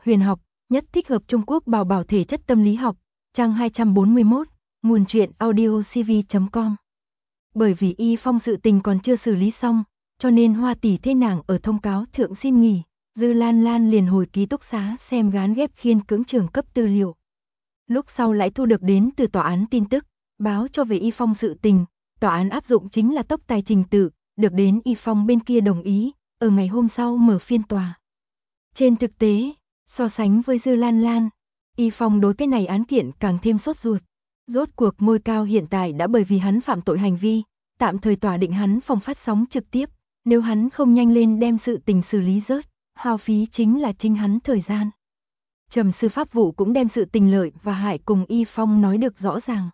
Huyền học, nhất thích hợp Trung Quốc bảo bảo thể chất tâm lý học, trang 241, nguồn truyện audiocv.com. Bởi vì Y Phong sự tình còn chưa xử lý xong, cho nên Hoa tỷ thế nàng ở thông cáo thượng xin nghỉ, Dư Lan Lan liền hồi ký túc xá xem gán ghép khiên cưỡng trường cấp tư liệu. Lúc sau lại thu được đến từ tòa án tin tức, báo cho về Y Phong sự tình, tòa án áp dụng chính là tốc tài trình tự, được đến Y Phong bên kia đồng ý, ở ngày hôm sau mở phiên tòa. Trên thực tế, so sánh với Dư Lan Lan, Y Phong đối cái này án kiện càng thêm sốt ruột. Rốt cuộc ngôi cao hiện tại đã bởi vì hắn phạm tội hành vi, tạm thời tòa định hắn phòng phát sóng trực tiếp, nếu hắn không nhanh lên đem sự tình xử lý rớt, hao phí chính là chính hắn thời gian. Trầm sư pháp vụ cũng đem sự tình lợi và hại cùng Y Phong nói được rõ ràng.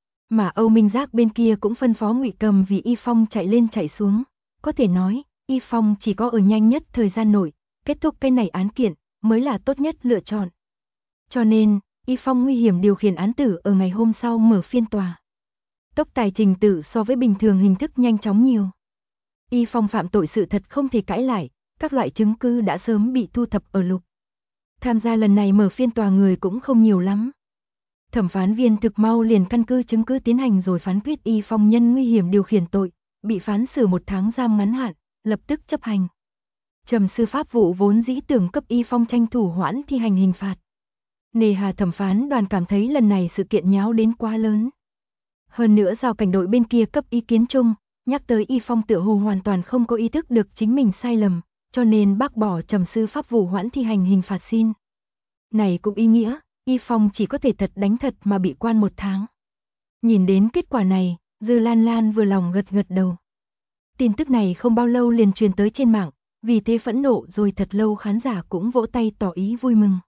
Mà Âu Minh Giác bên kia cũng phân phó Ngụy Cầm vì Y Phong chạy lên chạy xuống, có thể nói, Y Phong chỉ có ở nhanh nhất thời gian nội, kết thúc cái này án kiện, mới là tốt nhất lựa chọn. Cho nên, Y Phong nguy hiểm điều khiển án tử ở ngày hôm sau mở phiên tòa. Tốc tài trình tự so với bình thường hình thức nhanh chóng nhiều. Y Phong phạm tội sự thật không thể cãi lại, các loại chứng cứ đã sớm bị thu thập ở lục. Tham gia lần này mở phiên tòa người cũng không nhiều lắm. Thẩm phán viên thực mau liền căn cứ chứng cứ tiến hành rồi phán quyết Y Phong nhân nguy hiểm điều khiển tội, bị phán xử 1 tháng giam ngắn hạn, lập tức chấp hành. Trầm sư pháp vụ vốn dĩ tưởng cấp Y Phong tranh thủ hoãn thi hành hình phạt. Nề hà thẩm phán đoàn cảm thấy lần này sự kiện nháo đến quá lớn. Hơn nữa giao cảnh đội bên kia cấp ý kiến chung, nhắc tới Y Phong tựa hồ hoàn toàn không có ý thức được chính mình sai lầm, cho nên bác bỏ trầm sư pháp vụ hoãn thi hành hình phạt xin. Này cũng ý nghĩa, Y Phong chỉ có thể thật đánh thật mà bị quan 1 tháng. Nhìn đến kết quả này, Dư Lan Lan vừa lòng gật gật đầu. Tin tức này không bao lâu liền truyền tới trên mạng, vì thế phẫn nộ rồi thật lâu khán giả cũng vỗ tay tỏ ý vui mừng.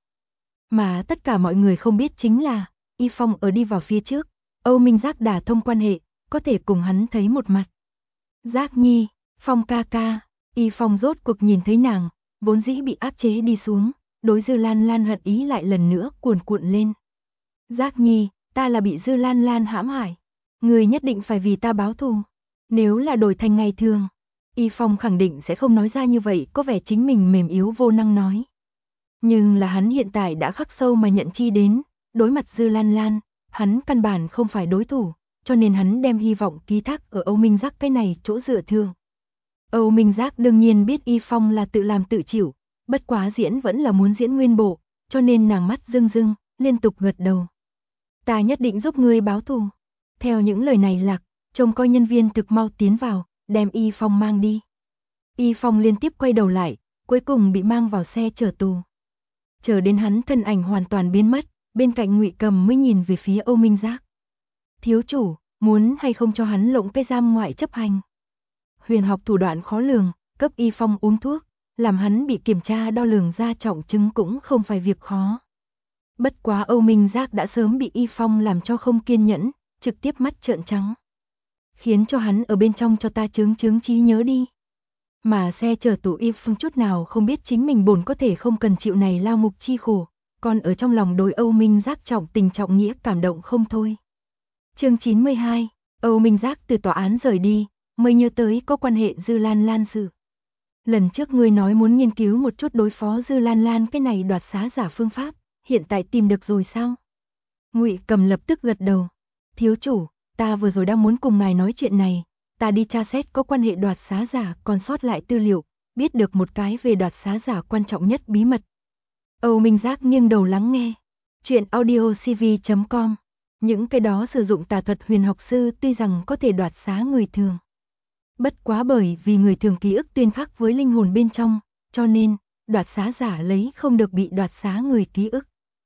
Mà tất cả mọi người không biết chính là, Y Phong ở đi vào phía trước, Âu Minh Giác đả thông quan hệ, có thể cùng hắn thấy một mặt. Giác nhi, Phong ca ca, Y Phong rốt cuộc nhìn thấy nàng, vốn dĩ bị áp chế đi xuống, đối Dư Lan Lan hận ý lại lần nữa cuồn cuộn lên. Giác nhi, ta là bị Dư Lan Lan hãm hại, người nhất định phải vì ta báo thù. Nếu là đổi thành ngày thường, Y Phong khẳng định sẽ không nói ra như vậy, có vẻ chính mình mềm yếu vô năng nói. Nhưng là hắn hiện tại đã khắc sâu mà nhận chi đến, đối mặt Dư Lan Lan, hắn căn bản không phải đối thủ, cho nên hắn đem hy vọng ký thác ở Âu Minh Giác cái này chỗ dựa thương. Âu Minh Giác đương nhiên biết Y Phong là tự làm tự chịu, bất quá diễn vẫn là muốn diễn nguyên bộ, cho nên nàng mắt rưng rưng, liên tục gật đầu. Ta nhất định giúp ngươi báo thù. Theo những lời này lạc, trông coi nhân viên thực mau tiến vào, đem Y Phong mang đi. Y Phong liên tiếp quay đầu lại, cuối cùng bị mang vào xe chở tù. Chờ đến hắn thân ảnh hoàn toàn biến mất, bên cạnh Ngụy Cầm mới nhìn về phía Âu Minh Giác. Thiếu chủ, muốn hay không cho hắn lộng cái giam ngoại chấp hành. Huyền học thủ đoạn khó lường, cấp Y Phong uống thuốc, làm hắn bị kiểm tra đo lường ra trọng chứng cũng không phải việc khó. Bất quá Âu Minh Giác đã sớm bị Y Phong làm cho không kiên nhẫn, trực tiếp mắt trợn trắng. Khiến cho hắn ở bên trong cho ta chướng trí nhớ đi. Mà xe chở tù Y Phong chút nào không biết chính mình bổn có thể không cần chịu này lao ngục chi khổ, còn ở trong lòng đối Âu Minh Giác trọng tình trọng nghĩa cảm động không thôi. Chương 92, Âu Minh Giác từ tòa án rời đi, mới nhớ tới có quan hệ Dư Lan Lan sự. Lần trước ngươi nói muốn nghiên cứu một chút đối phó Dư Lan Lan cái này đoạt xá giả phương pháp, hiện tại tìm được rồi sao? Ngụy Cầm lập tức gật đầu. Thiếu chủ, ta vừa rồi đang muốn cùng ngài nói chuyện này, ta đi tra xét có quan hệ đoạt xá giả còn sót lại tư liệu, biết được một cái về đoạt xá giả quan trọng nhất bí mật. Âu Minh Giác nghiêng đầu lắng nghe. Chuyện audiocv.com. Những cái đó sử dụng tà thuật huyền học sư tuy rằng có thể đoạt xá người thường. Bất quá bởi vì người thường ký ức tuyên khắc với linh hồn bên trong, cho nên, đoạt xá giả lấy không được bị đoạt xá người ký ức.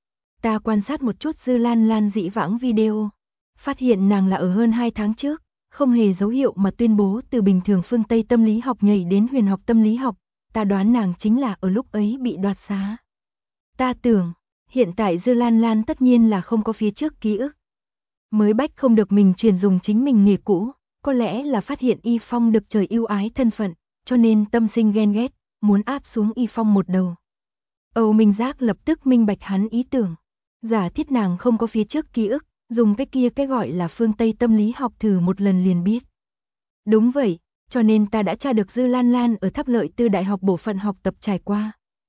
Ta quan sát một chút Dư Lan Lan dĩ vãng video, phát hiện nàng là ở hơn 2 tháng trước, không hề dấu hiệu mà tuyên bố từ bình thường phương Tây tâm lý học nhảy đến huyền học tâm lý học, ta đoán nàng chính là ở lúc ấy bị đoạt xá. Ta tưởng, hiện tại Dư Lan Lan tất nhiên là không có phía trước ký ức. Mới bách không được mình truyền dùng chính mình nghề cũ, có lẽ là phát hiện Y Phong được trời ưu ái thân phận, cho nên tâm sinh ghen ghét, muốn áp xuống Y Phong một đầu. Âu Minh Giác lập tức minh bạch hắn ý tưởng, giả thiết nàng không có phía trước ký ức, dùng cái gọi là phương Tây tâm lý học thử một lần liền biết. Đúng vậy, cho nên ta đã tra được Dư Lan Lan ở Tháp Lợi Tư Đại học bộ phận học tập trải qua.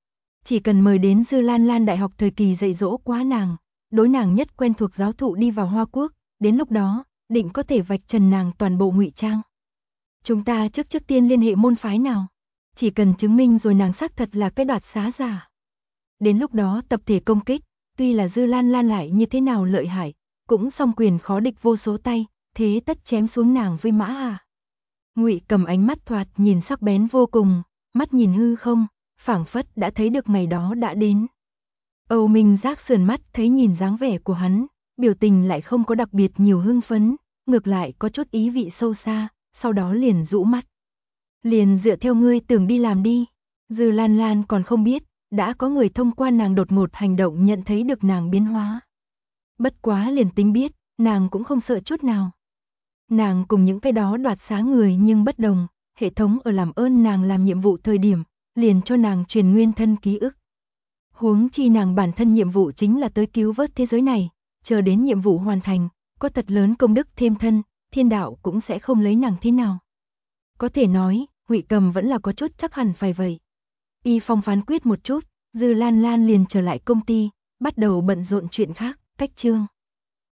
Chỉ cần mời đến Dư Lan Lan đại học thời kỳ dạy dỗ quá nàng, đối nàng nhất quen thuộc giáo thụ đi vào Hoa Quốc, đến lúc đó, định có thể vạch trần nàng toàn bộ ngụy trang. Chúng ta trước tiên liên hệ môn phái nào? Chỉ cần chứng minh rồi nàng xác thật là cái đoạt xá giả. Đến lúc đó tập thể công kích, tuy là Dư Lan Lan lại như thế nào lợi hại, cũng song quyền khó địch vô số tay, thế tất chém xuống nàng với mã à. Ngụy Cầm ánh mắt thoạt nhìn sắc bén vô cùng, mắt nhìn hư không, phảng phất đã thấy được ngày đó đã đến. Âu Minh Giác sườn mắt thấy nhìn dáng vẻ của hắn, biểu tình lại không có đặc biệt nhiều hưng phấn, ngược lại có chút ý vị sâu xa, sau đó liền rũ mắt. Liền dựa theo ngươi tưởng đi làm đi. Dư Lan Lan còn không biết, đã có người thông qua nàng đột ngột hành động nhận thấy được nàng biến hóa. Bất quá liền tính biết, nàng cũng không sợ chút nào. Nàng cùng những cái đó đoạt xá người nhưng bất đồng, hệ thống ở làm ơn nàng làm nhiệm vụ thời điểm, liền cho nàng truyền nguyên thân ký ức. Huống chi nàng bản thân nhiệm vụ chính là tới cứu vớt thế giới này, chờ đến nhiệm vụ hoàn thành, có thật lớn công đức thêm thân, thiên đạo cũng sẽ không lấy nàng thế nào. Có thể nói, Ngụy Cầm vẫn là có chút chắc hẳn phải vậy. Y Phong phán quyết một chút, Dư Lan Lan liền trở lại công ty, bắt đầu bận rộn chuyện khác, cách chương.